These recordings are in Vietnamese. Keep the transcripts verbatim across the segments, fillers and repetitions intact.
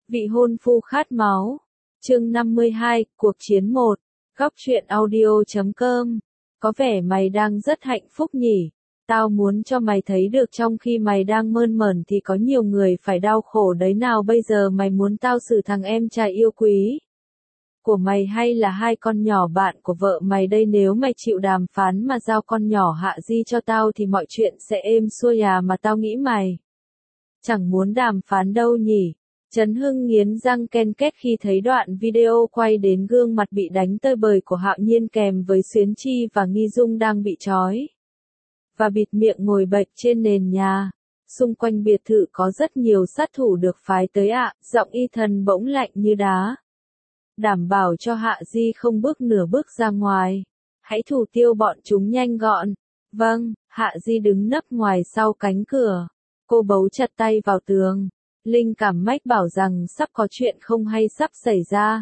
Vị hôn phu khát máu. Chương năm mươi hai, cuộc chiến một. Góc truyện audio chấm com. Có vẻ mày đang rất hạnh phúc nhỉ? Tao muốn cho mày thấy được trong khi mày đang mơn mởn thì có nhiều người phải đau khổ đấy nào. Bây giờ mày muốn tao xử thằng em trai yêu quý của mày hay là hai con nhỏ bạn của vợ mày đây? Nếu mày chịu đàm phán mà giao con nhỏ Hạ Di cho tao thì mọi chuyện sẽ êm xuôi à, mà tao nghĩ mày chẳng muốn đàm phán đâu nhỉ? Trấn Hưng nghiến răng ken két khi thấy đoạn video quay đến gương mặt bị đánh tơi bời của Hạo Nhiên kèm với Xuyến Chi và Nghi Dung đang bị trói và bịt miệng ngồi bệt trên nền nhà. Xung quanh biệt thự có rất nhiều sát thủ được phái tới ạ, giọng Y Thần bỗng lạnh như đá. Đảm bảo cho Hạ Di không bước nửa bước ra ngoài. Hãy thủ tiêu bọn chúng nhanh gọn. Vâng, Hạ Di đứng nấp ngoài sau cánh cửa. Cô bấu chặt tay vào tường. Linh cảm mách bảo rằng sắp có chuyện không hay sắp xảy ra.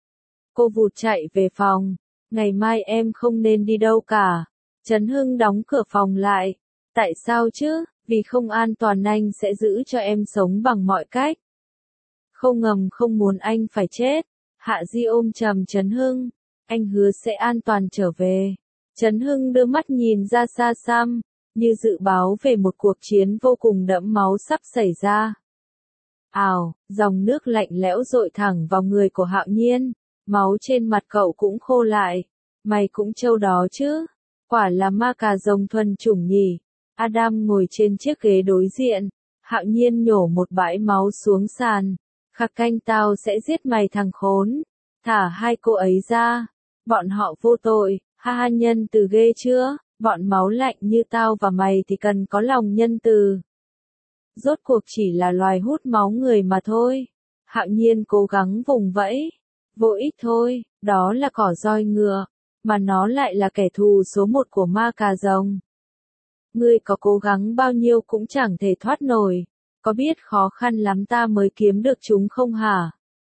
Cô vụt chạy về phòng. Ngày mai em không nên đi đâu cả. Trấn Hưng đóng cửa phòng lại. Tại sao chứ? Vì không an toàn anh sẽ giữ cho em sống bằng mọi cách. Không ngầm không muốn anh phải chết. Hạ Di ôm chầm Trấn Hưng. Anh hứa sẽ an toàn trở về. Trấn Hưng đưa mắt nhìn ra xa xăm, như dự báo về một cuộc chiến vô cùng đẫm máu sắp xảy ra. Ào, dòng nước lạnh lẽo dội thẳng vào người của Hạo Nhiên. Máu trên mặt cậu cũng khô lại. Mày cũng trâu đó chứ? Quả là ma cà rồng thuần chủng nhỉ? Adam ngồi trên chiếc ghế đối diện. Hạo Nhiên nhổ một bãi máu xuống sàn. Khạc canh, tao sẽ giết mày thằng khốn. Thả hai cô ấy ra. Bọn họ vô tội. Ha ha, nhân từ ghê chưa? Bọn máu lạnh như tao và mày thì cần có lòng nhân từ. Rốt cuộc chỉ là loài hút máu người mà thôi. Hạo Nhiên cố gắng vùng vẫy. Vô ích thôi, đó là cỏ roi ngựa. Mà nó lại là kẻ thù số một của ma cà rồng. Ngươi có cố gắng bao nhiêu cũng chẳng thể thoát nổi. Có biết khó khăn lắm ta mới kiếm được chúng không hả?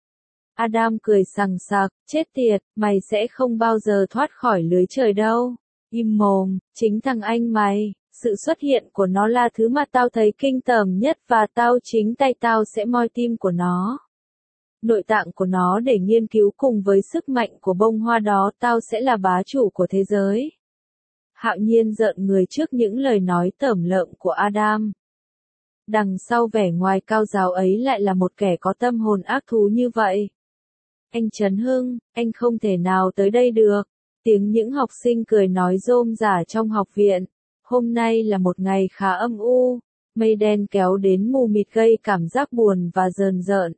Adam cười sằng sặc, chết tiệt, mày sẽ không bao giờ thoát khỏi lưới trời đâu. Im mồm, chính thằng anh mày, sự xuất hiện của nó là thứ mà tao thấy kinh tởm nhất và tao chính tay tao sẽ moi tim của nó. Nội tạng của nó để nghiên cứu cùng với sức mạnh của bông hoa đó, tao sẽ là bá chủ của thế giới. Hạo Nhiên rợn người trước những lời nói tởm lợm của Adam. Đằng sau vẻ ngoài cao giáo ấy lại là một kẻ có tâm hồn ác thú như vậy. Anh Trấn Hưng, anh không thể nào tới đây được. Tiếng những học sinh cười nói rôm rả trong học viện. Hôm nay là một ngày khá âm u. Mây đen kéo đến mù mịt gây cảm giác buồn và rờn rợn.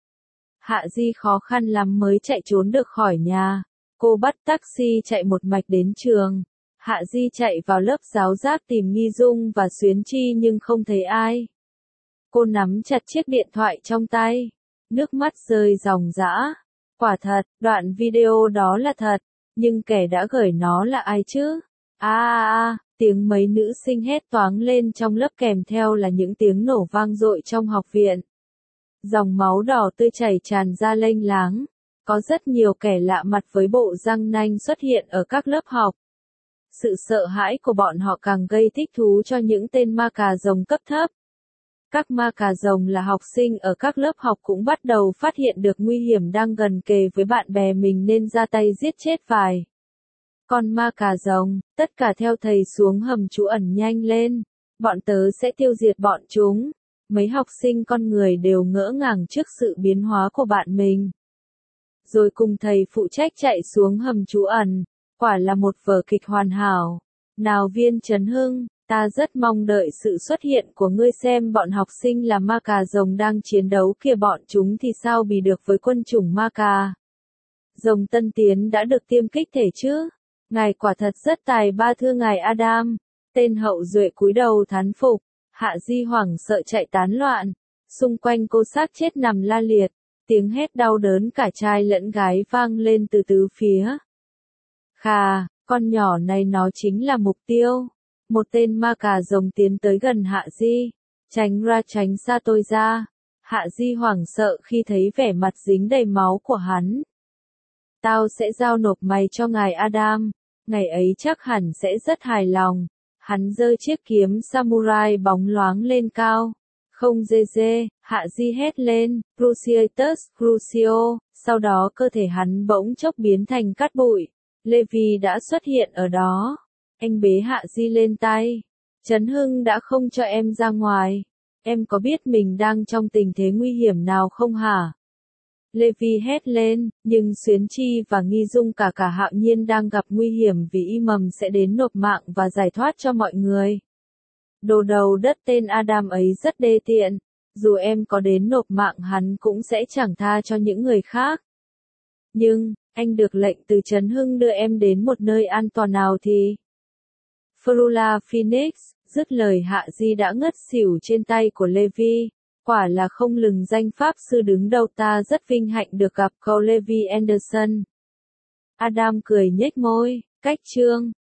Hạ Di khó khăn lắm mới chạy trốn được khỏi nhà. Cô bắt taxi chạy một mạch đến trường. Hạ Di chạy vào lớp giáo giác tìm Nghi Dung và Xuyến Chi nhưng không thấy ai. Cô nắm chặt chiếc điện thoại trong tay. Nước mắt rơi ròng rã. Quả thật, đoạn video đó là thật. Nhưng kẻ đã gửi nó là ai chứ? A a a, tiếng mấy nữ sinh hét toáng lên trong lớp kèm theo là những tiếng nổ vang dội trong học viện. Dòng máu đỏ tươi chảy tràn ra lênh láng. Có rất nhiều kẻ lạ mặt với bộ răng nanh xuất hiện ở các lớp học. Sự sợ hãi của bọn họ càng gây thích thú cho những tên ma cà rồng cấp thấp. Các ma cà rồng là học sinh ở các lớp học cũng bắt đầu phát hiện được nguy hiểm đang gần kề với bạn bè mình nên ra tay giết chết vài con ma cà rồng. Tất cả theo thầy xuống hầm trú ẩn nhanh lên. Bọn tớ sẽ tiêu diệt bọn chúng. Mấy học sinh con người đều ngỡ ngàng trước sự biến hóa của bạn mình. Rồi cùng thầy phụ trách chạy xuống hầm trú ẩn. Quả là một vở kịch hoàn hảo. Nào Viên Trấn Hưng, ta rất mong đợi sự xuất hiện của ngươi, xem bọn học sinh là ma cà rồng đang chiến đấu kìa, bọn chúng thì sao bì được với quân chủng ma cà rồng tân tiến đã được tiêm kích thể chứ? Ngài quả thật rất tài ba thưa ngài Adam. Tên hậu duệ cúi đầu thán phục. Hạ Di hoảng sợ chạy tán loạn. Xung quanh cô xác chết nằm la liệt. Tiếng hét đau đớn cả trai lẫn gái vang lên từ tứ phía. Khà, con nhỏ này nó chính là mục tiêu. Một tên ma cà rồng tiến tới gần Hạ Di. Tránh ra, tránh xa tôi ra. Hạ Di hoảng sợ khi thấy vẻ mặt dính đầy máu của hắn. Tao sẽ giao nộp mày cho ngài Adam. Ngày ấy chắc hẳn sẽ rất hài lòng. Hắn giơ chiếc kiếm samurai bóng loáng lên cao. Không dê dê, Hạ Di hét lên, Cruciatus, Crucio, sau đó cơ thể hắn bỗng chốc biến thành cát bụi. Levi đã xuất hiện ở đó. Anh bế Hạ Di lên tay. Trấn Hưng đã không cho em ra ngoài. Em có biết mình đang trong tình thế nguy hiểm nào không hả? Levi hét lên, nhưng Xuyến Chi và Nghi Dung cả cả Hạo Nhiên đang gặp nguy hiểm vì y mầm sẽ đến nộp mạng và giải thoát cho mọi người. Đồ đầu đất tên Adam ấy rất đê tiện, dù em có đến nộp mạng hắn cũng sẽ chẳng tha cho những người khác. Nhưng, anh được lệnh từ Trấn Hưng đưa em đến một nơi an toàn nào thì... Frula Phoenix, dứt lời Hạ Di đã ngất xỉu trên tay của Levi. Quả là không lừng danh pháp sư đứng đầu, ta rất vinh hạnh được gặp cậu Levi Anderson. Adam cười nhếch môi, cách chương.